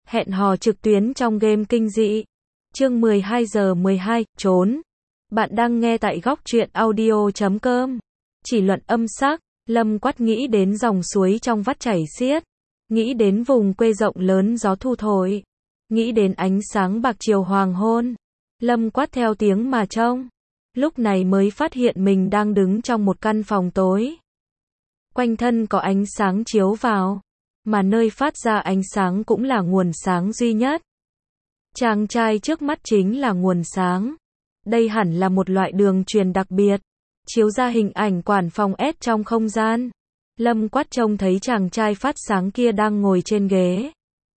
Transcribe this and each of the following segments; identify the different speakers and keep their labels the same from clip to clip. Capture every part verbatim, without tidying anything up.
Speaker 1: Hẹn hò trực tuyến trong game kinh dị. Chương mười hai giờ mười hai, trốn. Bạn đang nghe tại góc truyện audio chấm com. Chỉ luận âm sắc, Lâm Quát nghĩ đến dòng suối trong vắt chảy xiết, nghĩ đến vùng quê rộng lớn gió thu thổi, nghĩ đến ánh sáng bạc chiều hoàng hôn. Lâm Quát theo tiếng mà trông, lúc này mới phát hiện mình đang đứng trong một căn phòng tối. Quanh thân có ánh sáng chiếu vào, mà nơi phát ra ánh sáng cũng là nguồn sáng duy nhất. Chàng trai trước mắt chính là nguồn sáng. Đây hẳn là một loại đường truyền đặc biệt, chiếu ra hình ảnh quản phòng S trong không gian. Lâm Quát trông thấy chàng trai phát sáng kia đang ngồi trên ghế,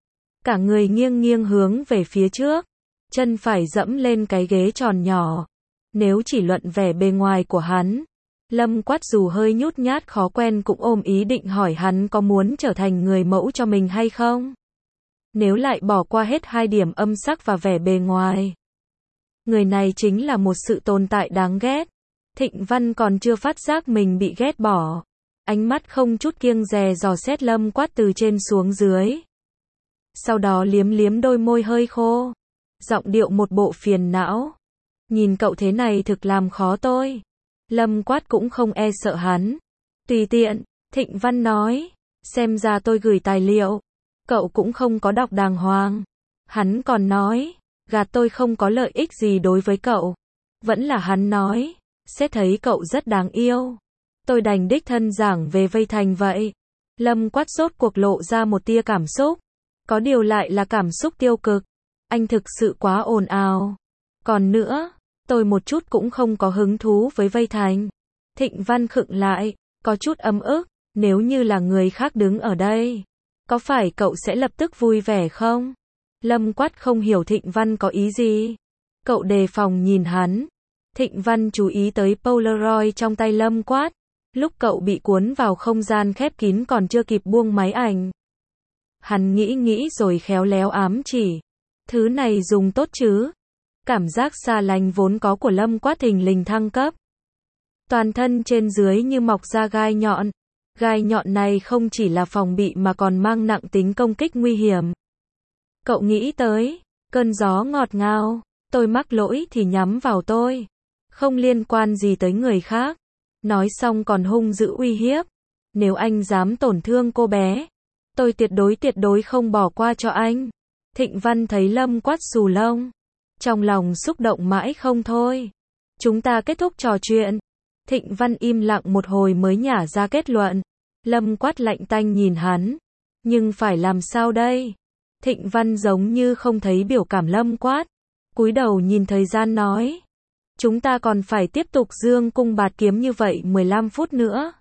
Speaker 1: cả người nghiêng nghiêng hướng về phía trước, chân phải dẫm lên cái ghế tròn nhỏ. Nếu chỉ luận vẻ bề ngoài của hắn, Lâm Quát dù hơi nhút nhát khó quen cũng ôm ý định hỏi hắn có muốn trở thành người mẫu cho mình hay không. Nếu lại bỏ qua hết hai điểm âm sắc và vẻ bề ngoài, người này chính là một sự tồn tại đáng ghét. Thịnh Văn còn chưa phát giác mình bị ghét bỏ, ánh mắt không chút kiêng dè dò xét Lâm Quát từ trên xuống dưới. Sau đó liếm liếm đôi môi hơi khô, giọng điệu một bộ phiền não. Nhìn cậu thế này thực làm khó tôi. Lâm Quát cũng không e sợ hắn. Tùy tiện, Thịnh Văn nói, xem ra tôi gửi tài liệu, cậu cũng không có đọc đàng hoàng. Hắn còn nói, gạt tôi không có lợi ích gì đối với cậu. Vẫn là hắn nói, sẽ thấy cậu rất đáng yêu. Tôi đành đích thân giảng về Vây Thành vậy. Lâm Quát rốt cuộc lộ ra một tia cảm xúc. Có điều lại là cảm xúc tiêu cực. Anh thực sự quá ồn ào. Còn nữa, tôi một chút cũng không có hứng thú với Vây Thành. Thịnh Văn khựng lại, có chút ấm ức. Nếu như là người khác đứng ở đây, có phải cậu sẽ lập tức vui vẻ không? Lâm Quát không hiểu Thịnh Văn có ý gì. Cậu đề phòng nhìn hắn. Thịnh Văn chú ý tới Polaroid trong tay Lâm Quát. Lúc cậu bị cuốn vào không gian khép kín còn chưa kịp buông máy ảnh, hắn nghĩ nghĩ rồi khéo léo ám chỉ. Thứ này dùng tốt chứ? Cảm giác xa lánh vốn có của Lâm Quát thình lình thăng cấp. Toàn thân trên dưới như mọc ra gai nhọn. Gai nhọn này không chỉ là phòng bị mà còn mang nặng tính công kích nguy hiểm. Cậu nghĩ tới, cơn gió ngọt ngào, tôi mắc lỗi thì nhắm vào tôi, không liên quan gì tới người khác. Nói xong còn hung dữ uy hiếp. Nếu anh dám tổn thương cô bé, tôi tuyệt đối tuyệt đối không bỏ qua cho anh. Thịnh Văn thấy Lâm Quát xù lông, trong lòng xúc động mãi không thôi. Chúng ta kết thúc trò chuyện. Thịnh Văn im lặng một hồi mới nhả ra kết luận. Lâm Quát lạnh tanh nhìn hắn. Nhưng phải làm sao đây? Thịnh Văn giống như không thấy biểu cảm Lâm Quát, cúi đầu nhìn thời gian nói, chúng ta còn phải tiếp tục dương cung bạt kiếm như vậy mười lăm phút nữa.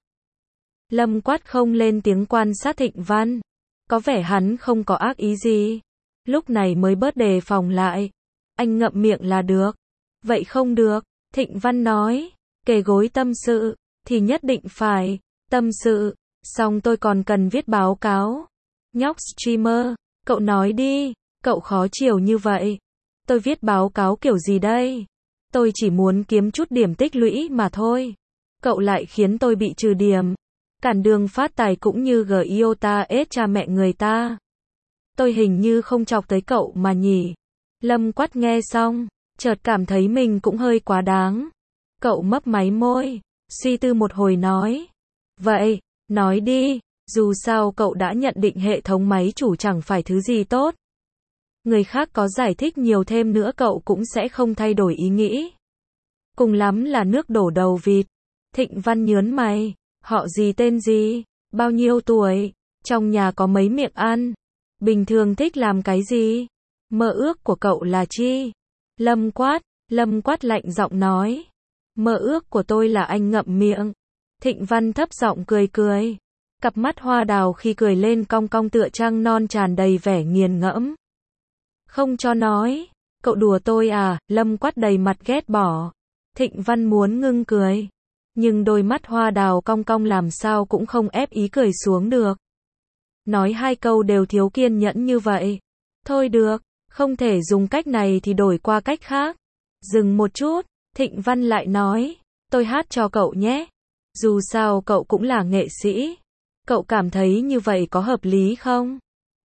Speaker 1: Lâm Quát không lên tiếng quan sát Thịnh Văn, có vẻ hắn không có ác ý gì, lúc này mới bớt đề phòng lại. Anh ngậm miệng là được. Vậy không được, Thịnh Văn nói, kề gối tâm sự thì nhất định phải tâm sự, xong tôi còn cần viết báo cáo. Nhóc streamer, cậu nói đi, cậu khó chiều như vậy. Tôi viết báo cáo kiểu gì đây? Tôi chỉ muốn kiếm chút điểm tích lũy mà thôi. Cậu lại khiến tôi bị trừ điểm, cản đường phát tài cũng như giê i o ta ết cha mẹ người ta. Tôi hình như không chọc tới cậu mà nhỉ? Lâm Quát nghe xong, chợt cảm thấy mình cũng hơi quá đáng. Cậu mấp máy môi, suy tư một hồi nói, vậy, nói đi, dù sao cậu đã nhận định hệ thống máy chủ chẳng phải thứ gì tốt. Người khác có giải thích nhiều thêm nữa cậu cũng sẽ không thay đổi ý nghĩ. Cùng lắm là nước đổ đầu vịt. Thịnh Văn nhớn mày, họ gì tên gì, bao nhiêu tuổi, trong nhà có mấy miệng ăn, bình thường thích làm cái gì, mơ ước của cậu là chi? Lâm Quát, Lâm Quát lạnh giọng nói, mơ ước của tôi là anh ngậm miệng. Thịnh Văn thấp giọng cười cười, cặp mắt hoa đào khi cười lên cong cong tựa trăng non tràn đầy vẻ nghiền ngẫm. Không cho nói, cậu đùa tôi à? Lâm Quát đầy mặt ghét bỏ. Thịnh Văn muốn ngưng cười, nhưng đôi mắt hoa đào cong cong làm sao cũng không ép ý cười xuống được. Nói hai câu đều thiếu kiên nhẫn như vậy. Thôi được, không thể dùng cách này thì đổi qua cách khác. Dừng một chút, Thịnh Văn lại nói, tôi hát cho cậu nhé. Dù sao cậu cũng là nghệ sĩ. Cậu cảm thấy như vậy có hợp lý không?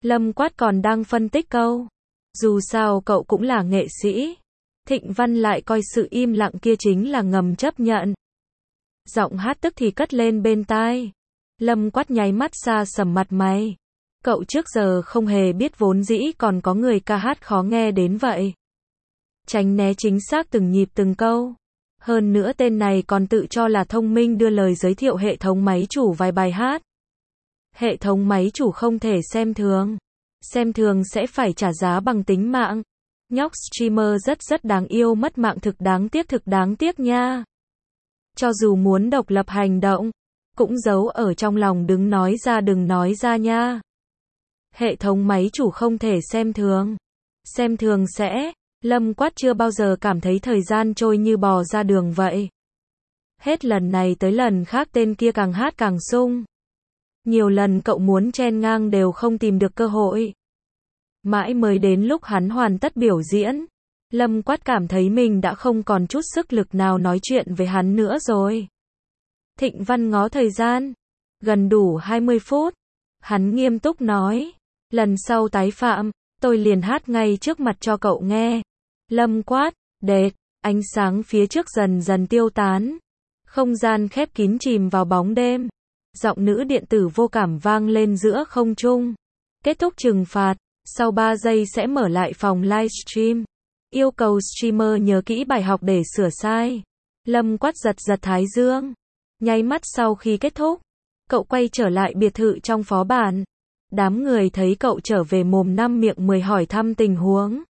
Speaker 1: Lâm Quát còn đang phân tích câu. Dù sao cậu cũng là nghệ sĩ. Thịnh Văn lại coi sự im lặng kia chính là ngầm chấp nhận. Giọng hát tức thì cất lên bên tai. Lâm Quát nháy mắt xa sầm mặt mày. Cậu trước giờ không hề biết vốn dĩ còn có người ca hát khó nghe đến vậy. Tránh né chính xác từng nhịp từng câu. Hơn nữa tên này còn tự cho là thông minh đưa lời giới thiệu hệ thống máy chủ vài bài hát. Hệ thống máy chủ không thể xem thường. Xem thường sẽ phải trả giá bằng tính mạng. Nhóc streamer rất rất đáng yêu, mất mạng thực đáng tiếc, thực đáng tiếc nha. Cho dù muốn độc lập hành động, cũng giấu ở trong lòng, đừng nói ra, đừng nói ra nha. Hệ thống máy chủ không thể xem thường. Xem thường sẽ, Lâm Quát chưa bao giờ cảm thấy thời gian trôi như bò ra đường vậy. Hết lần này tới lần khác tên kia càng hát càng sung. Nhiều lần cậu muốn chen ngang đều không tìm được cơ hội. Mãi mới đến lúc hắn hoàn tất biểu diễn, Lâm Quát cảm thấy mình đã không còn chút sức lực nào nói chuyện với hắn nữa rồi. Thịnh Văn ngó thời gian, gần đủ hai mươi phút. Hắn nghiêm túc nói, lần sau tái phạm, tôi liền hát ngay trước mặt cho cậu nghe. Lâm Quát, đệt, ánh sáng phía trước dần dần tiêu tán. Không gian khép kín chìm vào bóng đêm. Giọng nữ điện tử vô cảm vang lên giữa không trung. Kết thúc trừng phạt, sau ba giây sẽ mở lại phòng livestream. Yêu cầu streamer nhớ kỹ bài học để sửa sai. Lâm Quát giật giật thái dương. Nháy mắt sau khi kết thúc, cậu quay trở lại biệt thự trong phó bản. Đám người thấy cậu trở về mồm năm miệng mười hỏi thăm tình huống.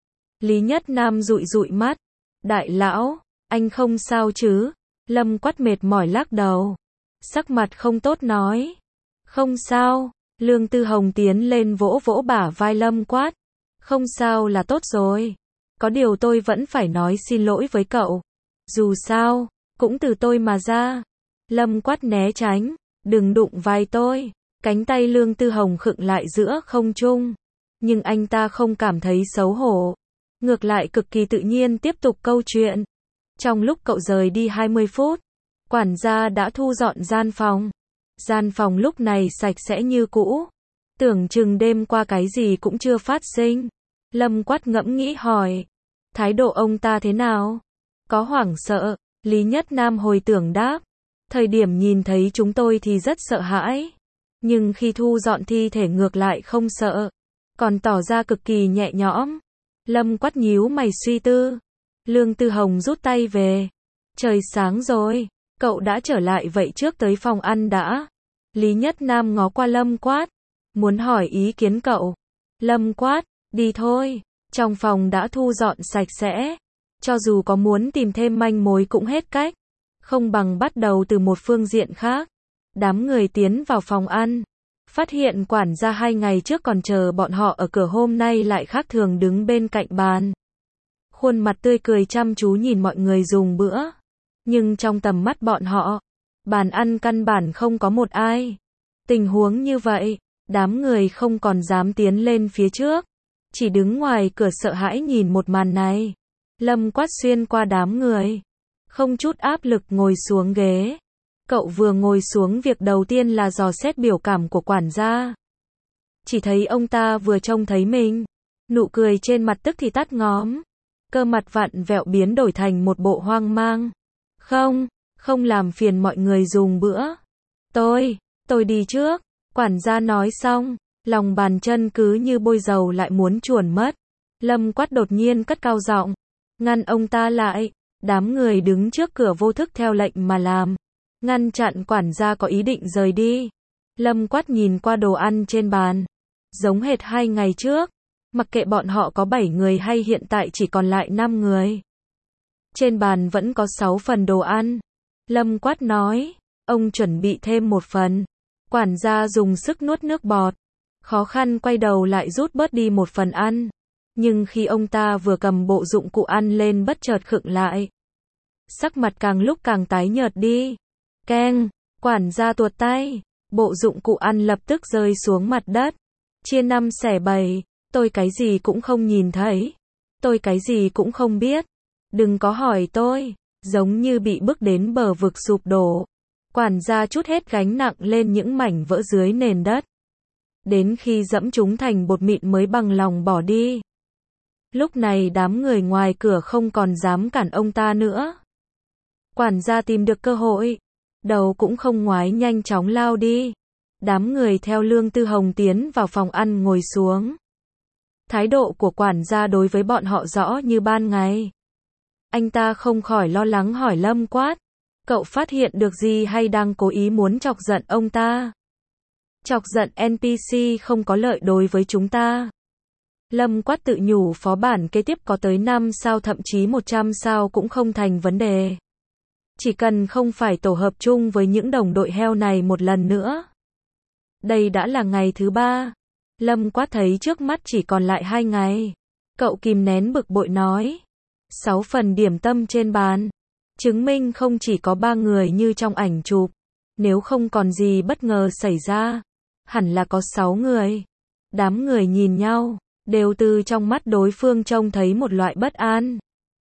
Speaker 1: Lý Nhất Nam dụi dụi mắt. Đại lão, anh không sao chứ? Lâm Quát mệt mỏi lắc đầu. Sắc mặt không tốt nói. Không sao. Lương Tư Hồng tiến lên vỗ vỗ bả vai Lâm Quát. Không sao là tốt rồi. Có điều tôi vẫn phải nói xin lỗi với cậu. Dù sao, cũng từ tôi mà ra. Lâm Quát né tránh. Đừng đụng vai tôi. Cánh tay Lương Tư Hồng khựng lại giữa không trung. Nhưng anh ta không cảm thấy xấu hổ. Ngược lại cực kỳ tự nhiên tiếp tục câu chuyện. Trong lúc cậu rời đi hai mươi phút, quản gia đã thu dọn gian phòng. Gian phòng lúc này sạch sẽ như cũ. Tưởng chừng đêm qua cái gì cũng chưa phát sinh. Lâm Quát ngẫm nghĩ hỏi. Thái độ ông ta thế nào? Có hoảng sợ? Lý Nhất Nam hồi tưởng đáp. Thời điểm nhìn thấy chúng tôi thì rất sợ hãi. Nhưng khi thu dọn thi thể ngược lại không sợ. Còn tỏ ra cực kỳ nhẹ nhõm. Lâm Quát nhíu mày suy tư. Lương Tư Hồng rút tay về. Trời sáng rồi. Cậu đã trở lại vậy trước tới phòng ăn đã. Lý Nhất Nam ngó qua Lâm Quát. Muốn hỏi ý kiến cậu. Lâm Quát, đi thôi. Trong phòng đã thu dọn sạch sẽ. Cho dù có muốn tìm thêm manh mối cũng hết cách. Không bằng bắt đầu từ một phương diện khác. Đám người tiến vào phòng ăn. Phát hiện quản gia hai ngày trước còn chờ bọn họ ở cửa hôm nay lại khác thường đứng bên cạnh bàn. Khuôn mặt tươi cười chăm chú nhìn mọi người dùng bữa. Nhưng trong tầm mắt bọn họ, bàn ăn căn bản không có một ai. Tình huống như vậy, đám người không còn dám tiến lên phía trước. Chỉ đứng ngoài cửa sợ hãi nhìn một màn này. Lâm Quát xuyên qua đám người. Không chút áp lực ngồi xuống ghế. Cậu vừa ngồi xuống việc đầu tiên là dò xét biểu cảm của quản gia. Chỉ thấy ông ta vừa trông thấy mình. Nụ cười trên mặt tức thì tắt ngóm. Cơ mặt vặn vẹo biến đổi thành một bộ hoang mang. Không, không làm phiền mọi người dùng bữa. Tôi, tôi đi trước. Quản gia nói xong, lòng bàn chân cứ như bôi dầu lại muốn chuồn mất. Lâm Quát đột nhiên cất cao giọng, ngăn ông ta lại. Đám người đứng trước cửa vô thức theo lệnh mà làm. Ngăn chặn quản gia có ý định rời đi. Lâm Quát nhìn qua đồ ăn trên bàn. Giống hệt hai ngày trước. Mặc kệ bọn họ có bảy người hay hiện tại chỉ còn lại năm người. Trên bàn vẫn có sáu phần đồ ăn. Lâm Quát nói, ông chuẩn bị thêm một phần. Quản gia dùng sức nuốt nước bọt. Khó khăn quay đầu lại rút bớt đi một phần ăn. Nhưng khi ông ta vừa cầm bộ dụng cụ ăn lên bất chợt khựng lại. Sắc mặt càng lúc càng tái nhợt đi. Keng, quản gia tuột tay. Bộ dụng cụ ăn lập tức rơi xuống mặt đất. Chia năm xẻ bảy. Tôi cái gì cũng không nhìn thấy. Tôi cái gì cũng không biết. Đừng có hỏi tôi. Giống như bị bước đến bờ vực sụp đổ. Quản gia trút hết gánh nặng lên những mảnh vỡ dưới nền đất. đến khi dẫm chúng thành bột mịn mới bằng lòng bỏ đi. Lúc này đám người ngoài cửa không còn dám cản ông ta nữa. Quản gia tìm được cơ hội, đầu cũng không ngoái nhanh chóng lao đi. Đám người theo Lương Tư Hồng tiến vào phòng ăn ngồi xuống. Thái độ của quản gia đối với bọn họ rõ như ban ngày. Anh ta không khỏi lo lắng hỏi Lâm Quát, cậu phát hiện được gì hay đang cố ý muốn chọc giận ông ta? Chọc giận en pê xê không có lợi đối với chúng ta. Lâm Quát tự nhủ phó bản kế tiếp có tới năm sao thậm chí một trăm sao cũng không thành vấn đề. Chỉ cần không phải tổ hợp chung với những đồng đội heo này một lần nữa. Đây đã là ngày thứ ba. Lâm Quát thấy trước mắt chỉ còn lại hai ngày. Cậu kìm nén bực bội nói. Sáu phần điểm tâm trên bàn. Chứng minh không chỉ có ba người như trong ảnh chụp. Nếu không còn gì bất ngờ xảy ra, hẳn là có sáu người. Đám người nhìn nhau, đều từ trong mắt đối phương trông thấy một loại bất an.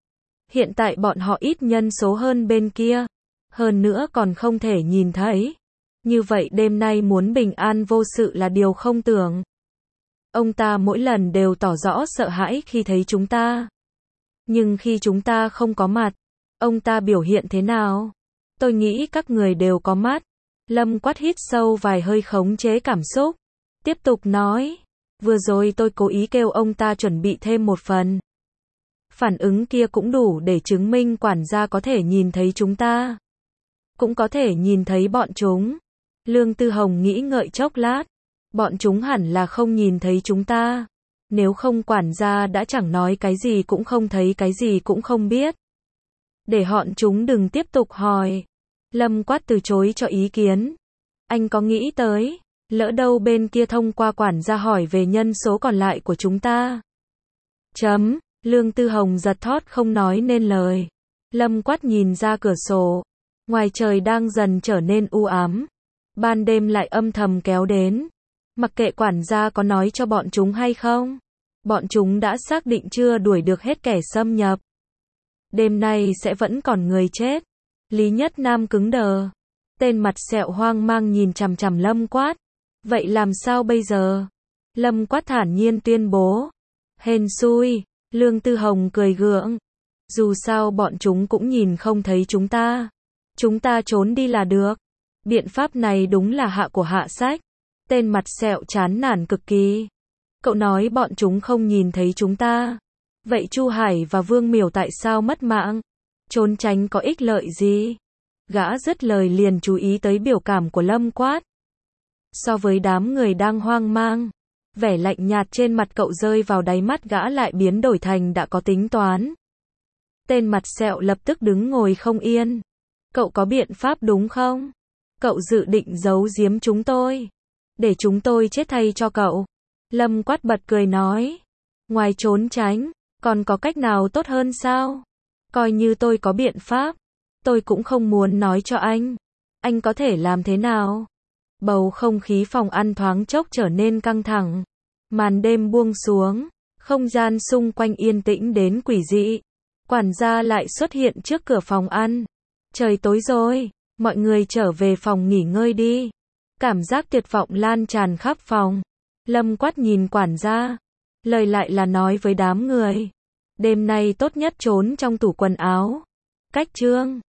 Speaker 1: Hiện tại bọn họ ít nhân số hơn bên kia. Hơn nữa còn không thể nhìn thấy. Như vậy đêm nay muốn bình an vô sự là điều không tưởng. Ông ta mỗi lần đều tỏ rõ sợ hãi khi thấy chúng ta. Nhưng khi chúng ta không có mặt, ông ta biểu hiện thế nào? Tôi nghĩ các người đều có mắt. Lâm Quát hít sâu vài hơi khống chế cảm xúc. Tiếp tục nói. Vừa rồi tôi cố ý kêu ông ta chuẩn bị thêm một phần. Phản ứng kia cũng đủ để chứng minh quản gia có thể nhìn thấy chúng ta. Cũng có thể nhìn thấy bọn chúng. Lương Tư Hồng nghĩ ngợi chốc lát. Bọn chúng hẳn là không nhìn thấy chúng ta. Nếu không quản gia đã chẳng nói cái gì cũng không thấy cái gì cũng không biết. Để bọn chúng đừng tiếp tục hỏi. Lâm Quát từ chối cho ý kiến. Anh có nghĩ tới, lỡ đâu bên kia thông qua quản gia hỏi về nhân số còn lại của chúng ta. Chấm, Lương Tư Hồng giật thót không nói nên lời. Lâm Quát nhìn ra cửa sổ. Ngoài trời đang dần trở nên u ám. Ban đêm lại âm thầm kéo đến. Mặc kệ quản gia có nói cho bọn chúng hay không. Bọn chúng đã xác định chưa đuổi được hết kẻ xâm nhập. Đêm nay sẽ vẫn còn người chết. Lý Nhất Nam cứng đờ. Tên mặt sẹo hoang mang nhìn chằm chằm Lâm Quát. Vậy làm sao bây giờ? Lâm Quát thản nhiên tuyên bố. Hên xui. Lương Tư Hồng cười gượng. Dù sao bọn chúng cũng nhìn không thấy chúng ta. Chúng ta trốn đi là được. Biện pháp này đúng là hạ của hạ sách. Tên mặt sẹo chán nản cực kỳ. Cậu nói bọn chúng không nhìn thấy chúng ta. Vậy Chu Hải và Vương Miểu tại sao mất mạng? Trốn tránh có ích lợi gì? Gã dứt lời liền chú ý tới biểu cảm của Lâm Quát. So với đám người đang hoang mang, vẻ lạnh nhạt trên mặt cậu rơi vào đáy mắt gã lại biến đổi thành đã có tính toán. Tên mặt sẹo lập tức đứng ngồi không yên. Cậu có biện pháp đúng không? Cậu dự định giấu giếm chúng tôi, để chúng tôi chết thay cho cậu. Lâm Quát bật cười nói. Ngoài trốn tránh, còn có cách nào tốt hơn sao? Coi như tôi có biện pháp, tôi cũng không muốn nói cho anh. Anh có thể làm thế nào? Bầu không khí phòng ăn thoáng chốc trở nên căng thẳng. Màn đêm buông xuống, không gian xung quanh yên tĩnh đến quỷ dị. Quản gia lại xuất hiện trước cửa phòng ăn. Trời tối rồi, mọi người trở về phòng nghỉ ngơi đi. Cảm giác tuyệt vọng lan tràn khắp phòng. Lâm Quát nhìn quản gia. Lời lại là nói với đám người. Đêm nay tốt nhất trốn trong tủ quần áo. Cách chương